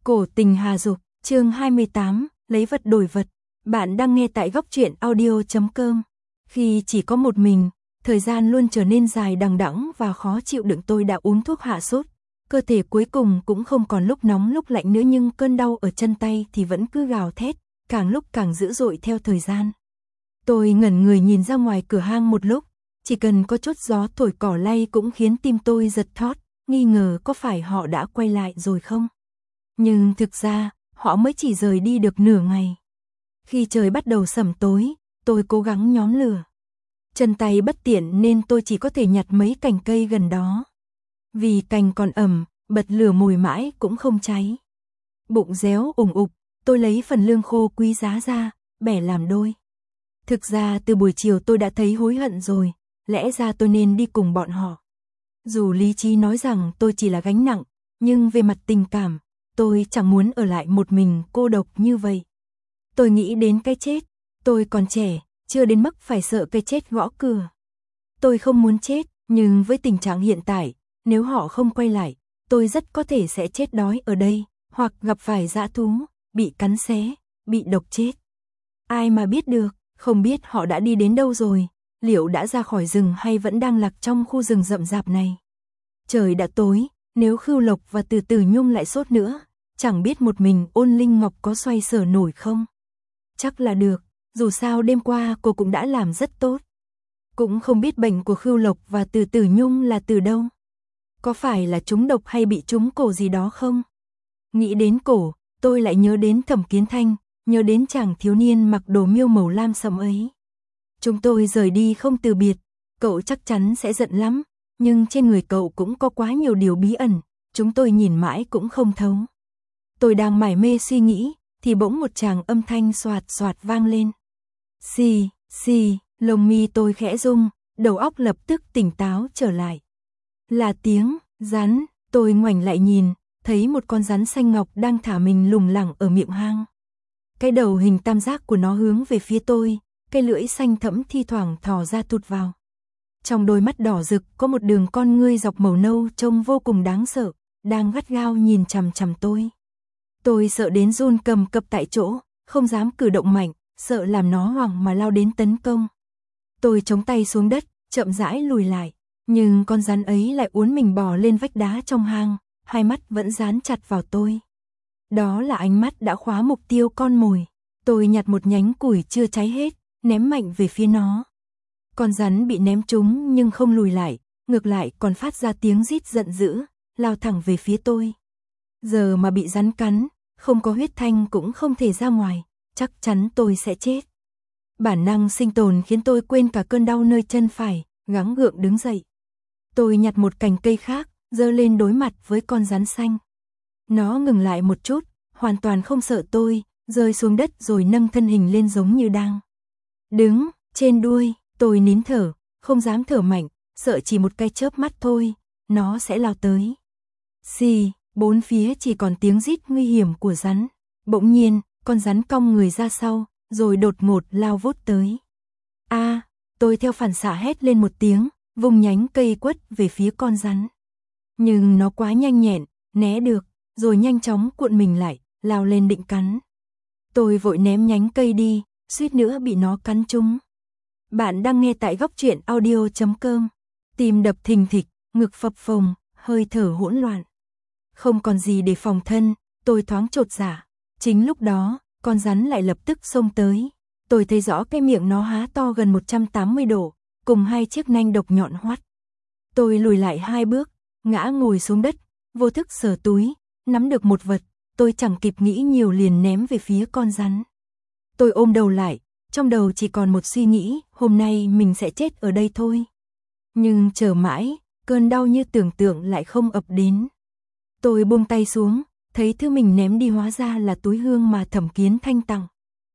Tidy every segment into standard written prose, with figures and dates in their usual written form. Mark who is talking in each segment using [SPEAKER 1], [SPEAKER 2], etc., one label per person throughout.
[SPEAKER 1] Cổ tình hà dục, chương 28, lấy vật đổi vật. Bạn đang nghe tại góc truyện audio.com. Khi chỉ có một mình, thời gian luôn trở nên dài đằng đẵng và khó chịu đựng. Tôi đã uống thuốc hạ sốt. Cơ thể cuối cùng cũng không còn lúc nóng lúc lạnh nữa, nhưng cơn đau ở chân tay thì vẫn cứ gào thét, càng lúc càng dữ dội theo thời gian. Tôi ngẩn người nhìn ra ngoài cửa hang một lúc, chỉ cần có chút gió thổi cỏ lay cũng khiến tim tôi giật thót, nghi ngờ có phải họ đã quay lại rồi không. Nhưng thực ra, họ mới chỉ rời đi được nửa ngày. Khi trời bắt đầu sẩm tối, tôi cố gắng nhóm lửa. Chân tay bất tiện nên tôi chỉ có thể nhặt mấy cành cây gần đó. Vì cành còn ẩm, bật lửa mồi mãi cũng không cháy. Bụng réo ủng ục, tôi lấy phần lương khô quý giá ra, bẻ làm đôi. Thực ra từ buổi chiều tôi đã thấy hối hận rồi, lẽ ra tôi nên đi cùng bọn họ. Dù lý trí nói rằng tôi chỉ là gánh nặng, nhưng về mặt tình cảm, tôi chẳng muốn ở lại một mình cô độc như vậy. Tôi nghĩ đến cái chết, tôi còn trẻ, chưa đến mức phải sợ cái chết gõ cửa. Tôi không muốn chết, nhưng với tình trạng hiện tại, nếu họ không quay lại, tôi rất có thể sẽ chết đói ở đây, hoặc gặp phải dã thú, bị cắn xé, bị độc chết. Ai mà biết được, không biết họ đã đi đến đâu rồi, liệu đã ra khỏi rừng hay vẫn đang lạc trong khu rừng rậm rạp này. Trời đã tối, nếu Khưu Lộc và Từ Từ Nhung lại sốt nữa, chẳng biết một mình Ôn Linh Ngọc có xoay sở nổi không? Chắc là được, dù sao đêm qua cô cũng đã làm rất tốt. Cũng không biết bệnh của Khưu Lộc và Từ Từ Nhung là từ đâu. Có phải là trúng độc hay bị trúng cổ gì đó không? Nghĩ đến cổ, tôi lại nhớ đến Thẩm Kiến Thanh, nhớ đến chàng thiếu niên mặc đồ miêu màu lam sẫm ấy. Chúng tôi rời đi không từ biệt, cậu chắc chắn sẽ giận lắm, nhưng trên người cậu cũng có quá nhiều điều bí ẩn, chúng tôi nhìn mãi cũng không thấu. Tôi đang mải mê suy nghĩ, thì bỗng một tràng âm thanh xoạt xoạt vang lên. Xì, xì, lông mi tôi khẽ rung, đầu óc lập tức tỉnh táo trở lại. Là tiếng rắn, tôi ngoảnh lại nhìn, thấy một con rắn xanh ngọc đang thả mình lủng lẳng ở miệng hang. Cái đầu hình tam giác của nó hướng về phía tôi, cái lưỡi xanh thẫm thi thoảng thò ra thụt vào. Trong đôi mắt đỏ rực có một đường con ngươi dọc màu nâu trông vô cùng đáng sợ, đang gắt gao nhìn chằm chằm tôi. Tôi sợ đến run cầm cập tại chỗ, không dám cử động mạnh, sợ làm nó hoảng mà lao đến tấn công. Tôi chống tay xuống đất, chậm rãi lùi lại, nhưng con rắn ấy lại uốn mình bò lên vách đá trong hang, hai mắt vẫn dán chặt vào tôi. Đó là ánh mắt đã khóa mục tiêu con mồi. Tôi nhặt một nhánh củi chưa cháy hết, ném mạnh về phía nó. Con rắn bị ném trúng nhưng không lùi lại, ngược lại còn phát ra tiếng rít giận dữ, lao thẳng về phía tôi. Giờ mà bị rắn cắn, không có huyết thanh cũng không thể ra ngoài, chắc chắn tôi sẽ chết. Bản năng sinh tồn khiến tôi quên cả cơn đau nơi chân phải, gắng gượng đứng dậy. Tôi nhặt một cành cây khác, giơ lên đối mặt với con rắn xanh. Nó ngừng lại một chút, hoàn toàn không sợ tôi, rơi xuống đất rồi nâng thân hình lên giống như đang đứng trên đuôi. Tôi nín thở, không dám thở mạnh, sợ chỉ một cái chớp mắt thôi, nó sẽ lao tới. Xì, bốn phía chỉ còn tiếng rít nguy hiểm của rắn. Bỗng nhiên, con rắn cong người ra sau, rồi đột ngột lao vút tới. A, tôi theo phản xạ hét lên một tiếng, vùng nhánh cây quất về phía con rắn. Nhưng nó quá nhanh nhẹn, né được, rồi nhanh chóng cuộn mình lại, lao lên định cắn. Tôi vội ném nhánh cây đi, suýt nữa bị nó cắn trúng. Bạn đang nghe tại góc truyện audio.com. Tim đập thình thịch, ngực phập phồng, hơi thở hỗn loạn. Không còn gì để phòng thân, tôi thoáng chột dạ. Chính lúc đó, con rắn lại lập tức xông tới. Tôi thấy rõ cái miệng nó há to gần 180 độ, cùng hai chiếc nanh độc nhọn hoắt. Tôi lùi lại 2 bước, ngã ngồi xuống đất, vô thức sờ túi, nắm được một vật, tôi chẳng kịp nghĩ nhiều liền ném về phía con rắn. Tôi ôm đầu lại, trong đầu chỉ còn một suy nghĩ, hôm nay mình sẽ chết ở đây thôi. Nhưng chờ mãi, cơn đau như tưởng tượng lại không ập đến. Tôi buông tay xuống, thấy thứ mình ném đi hóa ra là túi hương mà Thẩm Kiến Thanh tặng.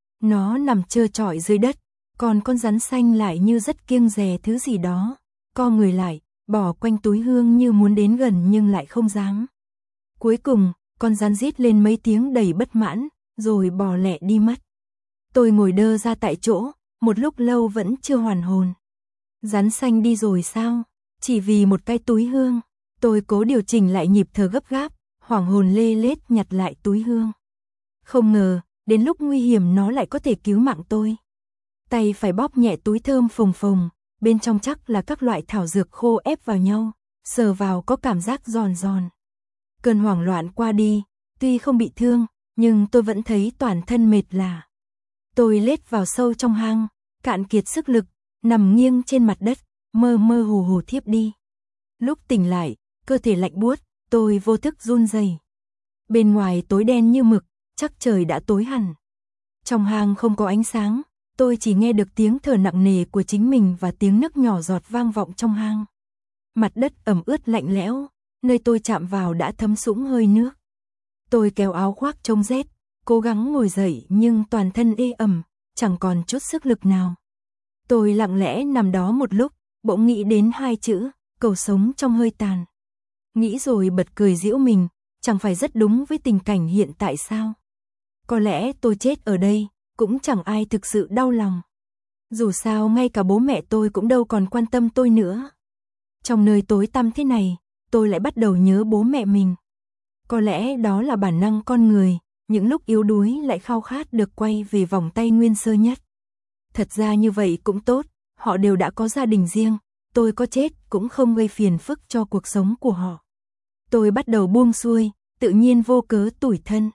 [SPEAKER 1] Nó nằm trơ trọi dưới đất, còn con rắn xanh lại như rất kiêng dè thứ gì đó, co người lại, bỏ quanh túi hương như muốn đến gần nhưng lại không dám. Cuối cùng, con rắn rít lên mấy tiếng đầy bất mãn, rồi bò lẹ đi mất. Tôi ngồi đơ ra tại chỗ, một lúc lâu vẫn chưa hoàn hồn. Rắn xanh đi rồi sao? Chỉ vì một cái túi hương. Tôi cố điều chỉnh lại nhịp thở gấp gáp, hoảng hồn lê lết nhặt lại túi hương. Không ngờ, đến lúc nguy hiểm nó lại có thể cứu mạng tôi. Tay phải bóp nhẹ túi thơm phồng phồng, bên trong chắc là các loại thảo dược khô ép vào nhau, sờ vào có cảm giác giòn giòn. Cơn hoảng loạn qua đi, tuy không bị thương, nhưng tôi vẫn thấy toàn thân mệt lả. Tôi lết vào sâu trong hang, cạn kiệt sức lực, nằm nghiêng trên mặt đất, mơ mơ hồ hồ thiếp đi. Lúc tỉnh lại, cơ thể lạnh buốt, tôi vô thức run rẩy. Bên ngoài tối đen như mực, chắc trời đã tối hẳn. Trong hang không có ánh sáng, tôi chỉ nghe được tiếng thở nặng nề của chính mình và tiếng nấc nhỏ giọt vang vọng trong hang. Mặt đất ẩm ướt lạnh lẽo, nơi tôi chạm vào đã thấm sũng hơi nước. Tôi kéo áo khoác chống rét, cố gắng ngồi dậy nhưng toàn thân ê ẩm, chẳng còn chút sức lực nào. Tôi lặng lẽ nằm đó một lúc, bỗng nghĩ đến hai chữ, cầu sống trong hơi tàn. Nghĩ rồi bật cười giễu mình, chẳng phải rất đúng với tình cảnh hiện tại sao? Có lẽ tôi chết ở đây, cũng chẳng ai thực sự đau lòng. Dù sao ngay cả bố mẹ tôi cũng đâu còn quan tâm tôi nữa. Trong nơi tối tăm thế này, tôi lại bắt đầu nhớ bố mẹ mình. Có lẽ đó là bản năng con người, những lúc yếu đuối lại khao khát được quay về vòng tay nguyên sơ nhất. Thật ra như vậy cũng tốt, họ đều đã có gia đình riêng, tôi có chết cũng không gây phiền phức cho cuộc sống của họ. Tôi bắt đầu buông xuôi, tự nhiên vô cớ tủi thân.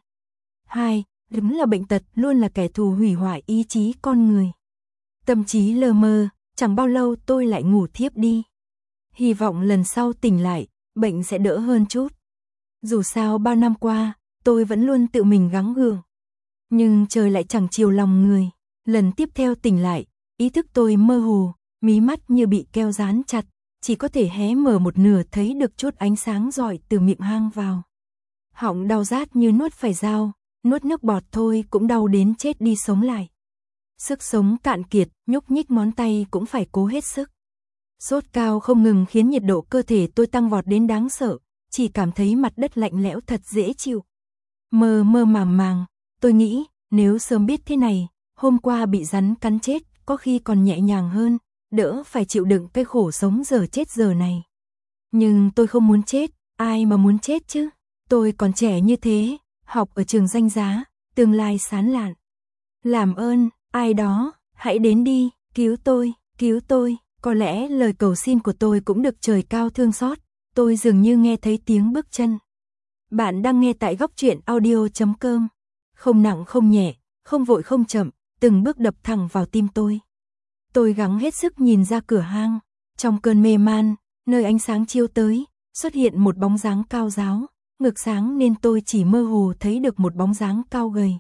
[SPEAKER 1] 2. Đúng là bệnh tật luôn là kẻ thù hủy hoại ý chí con người. Tâm trí lơ mơ, chẳng bao lâu tôi lại ngủ thiếp đi. Hy vọng lần sau tỉnh lại, bệnh sẽ đỡ hơn chút. Dù sao bao năm qua, tôi vẫn luôn tự mình gắng gượng. Nhưng trời lại chẳng chiều lòng người. Lần tiếp theo tỉnh lại, ý thức tôi mơ hồ, mí mắt như bị keo dán chặt, chỉ có thể hé mở một nửa thấy được chút ánh sáng rọi từ miệng hang vào. Họng đau rát như nuốt phải dao, nuốt nước bọt thôi cũng đau đến chết đi sống lại. Sức sống cạn kiệt, nhúc nhích ngón tay cũng phải cố hết sức. Sốt cao không ngừng khiến nhiệt độ cơ thể tôi tăng vọt đến đáng sợ, chỉ cảm thấy mặt đất lạnh lẽo thật dễ chịu. Mơ mơ màng màng, tôi nghĩ, nếu sớm biết thế này, hôm qua bị rắn cắn chết, có khi còn nhẹ nhàng hơn, đỡ phải chịu đựng cái khổ sống giờ chết giờ này. Nhưng tôi không muốn chết, ai mà muốn chết chứ? Tôi còn trẻ như thế, học ở trường danh giá, tương lai sáng lạn. Làm ơn, ai đó, hãy đến đi, cứu tôi, cứu tôi. Có lẽ lời cầu xin của tôi cũng được trời cao thương xót, tôi dường như nghe thấy tiếng bước chân. Bạn đang nghe tại Góc Truyện Audio.com. Không nặng không nhẹ, không vội không chậm, từng bước đập thẳng vào tim tôi. Tôi gắng hết sức nhìn ra cửa hang, trong cơn mê man, nơi ánh sáng chiếu tới, xuất hiện một bóng dáng cao ráo, ngực sáng nên tôi chỉ mơ hồ thấy được một bóng dáng cao gầy.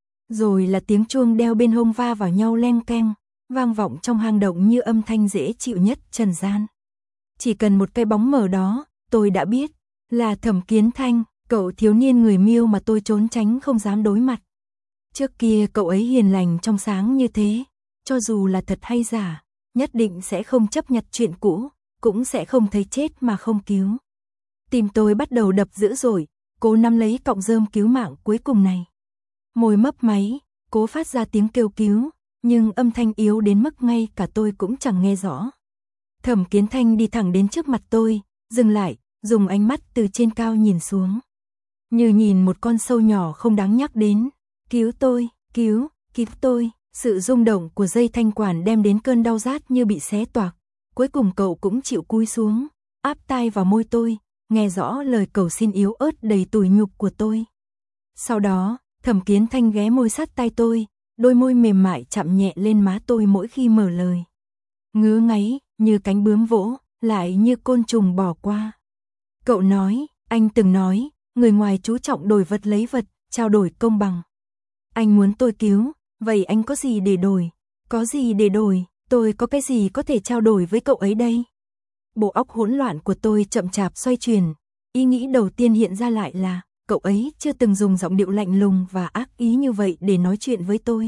[SPEAKER 1] Rồi là tiếng chuông đeo bên hông va vào nhau leng keng, vang vọng trong hang động như âm thanh dễ chịu nhất trần gian. Chỉ cần một cái bóng mờ đó, tôi đã biết, là Thẩm Kiến Thanh, cậu thiếu niên người Miêu mà tôi trốn tránh không dám đối mặt. Trước kia cậu ấy hiền lành trong sáng như thế, cho dù là thật hay giả, nhất định sẽ không chấp nhặt chuyện cũ, cũng sẽ không thấy chết mà không cứu. Tim tôi bắt đầu đập dữ dội, cố nắm lấy cọng rơm cứu mạng cuối cùng này. Môi mấp máy, cố phát ra tiếng kêu cứu, nhưng âm thanh yếu đến mức ngay cả tôi cũng chẳng nghe rõ. Thẩm Kiến Thanh đi thẳng đến trước mặt tôi, dừng lại, dùng ánh mắt từ trên cao nhìn xuống. Như nhìn một con sâu nhỏ không đáng nhắc đến. Cứu tôi, cứu tôi. Sự rung động của dây thanh quản đem đến cơn đau rát như bị xé toạc. Cuối cùng cậu cũng chịu cúi xuống, áp tai vào môi tôi, nghe rõ lời cầu xin yếu ớt đầy tủi nhục của tôi. Sau đó, Thẩm Kiến Thanh ghé môi sát tai tôi, đôi môi mềm mại chạm nhẹ lên má tôi mỗi khi mở lời. Ngứa ngáy, như cánh bướm vỗ, lại như côn trùng bỏ qua. Cậu nói, anh từng nói, người ngoài chú trọng đổi vật lấy vật, trao đổi công bằng. Anh muốn tôi cứu, vậy anh có gì để đổi? Có gì để đổi, tôi có cái gì có thể trao đổi với cậu ấy đây? Bộ óc hỗn loạn của tôi chậm chạp xoay chuyển, ý nghĩ đầu tiên hiện ra lại là, cậu ấy chưa từng dùng giọng điệu lạnh lùng và ác ý như vậy để nói chuyện với tôi.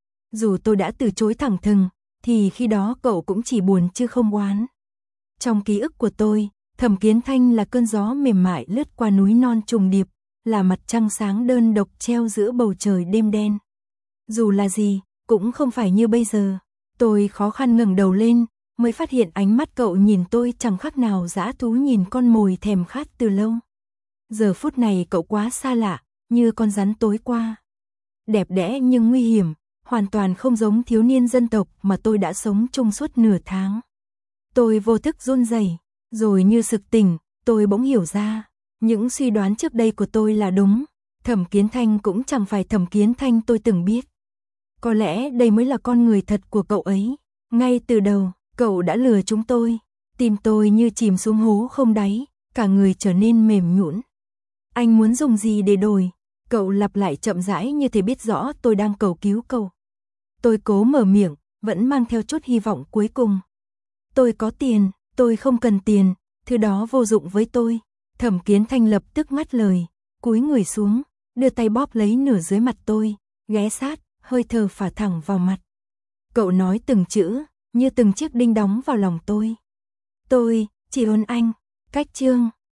[SPEAKER 1] Dù tôi đã từ chối thẳng thừng, thì khi đó cậu cũng chỉ buồn chứ không oán. Trong ký ức của tôi, Thẩm Kiến Thanh là cơn gió mềm mại lướt qua núi non trùng điệp, là mặt trăng sáng đơn độc treo giữa bầu trời đêm đen. Dù là gì, cũng không phải như bây giờ. Tôi khó khăn ngẩng đầu lên, mới phát hiện ánh mắt cậu nhìn tôi chẳng khác nào dã thú nhìn con mồi thèm khát từ lâu. Giờ phút này cậu quá xa lạ, như con rắn tối qua. Đẹp đẽ nhưng nguy hiểm, hoàn toàn không giống thiếu niên dân tộc mà tôi đã sống chung suốt nửa tháng. Tôi vô thức run rẩy, rồi như sực tỉnh, tôi bỗng hiểu ra, những suy đoán trước đây của tôi là đúng. Thẩm Kiến Thanh cũng chẳng phải Thẩm Kiến Thanh tôi từng biết. Có lẽ đây mới là con người thật của cậu ấy. Ngay từ đầu, cậu đã lừa chúng tôi. Tim tôi như chìm xuống hố không đáy, cả người trở nên mềm nhũn. Anh muốn dùng gì để đổi? Cậu lặp lại chậm rãi như thể biết rõ tôi đang cầu cứu cậu. Tôi cố mở miệng, vẫn mang theo chút hy vọng cuối cùng. Tôi có tiền, tôi không cần tiền, thứ đó vô dụng với tôi. Thẩm Kiến Thanh lập tức ngắt lời, cúi người xuống, đưa tay bóp lấy nửa dưới mặt tôi, ghé sát, hơi thở phả thẳng vào mặt. Cậu nói từng chữ, như từng chiếc đinh đóng vào lòng tôi. Tôi, chỉ ơn anh. Cách chương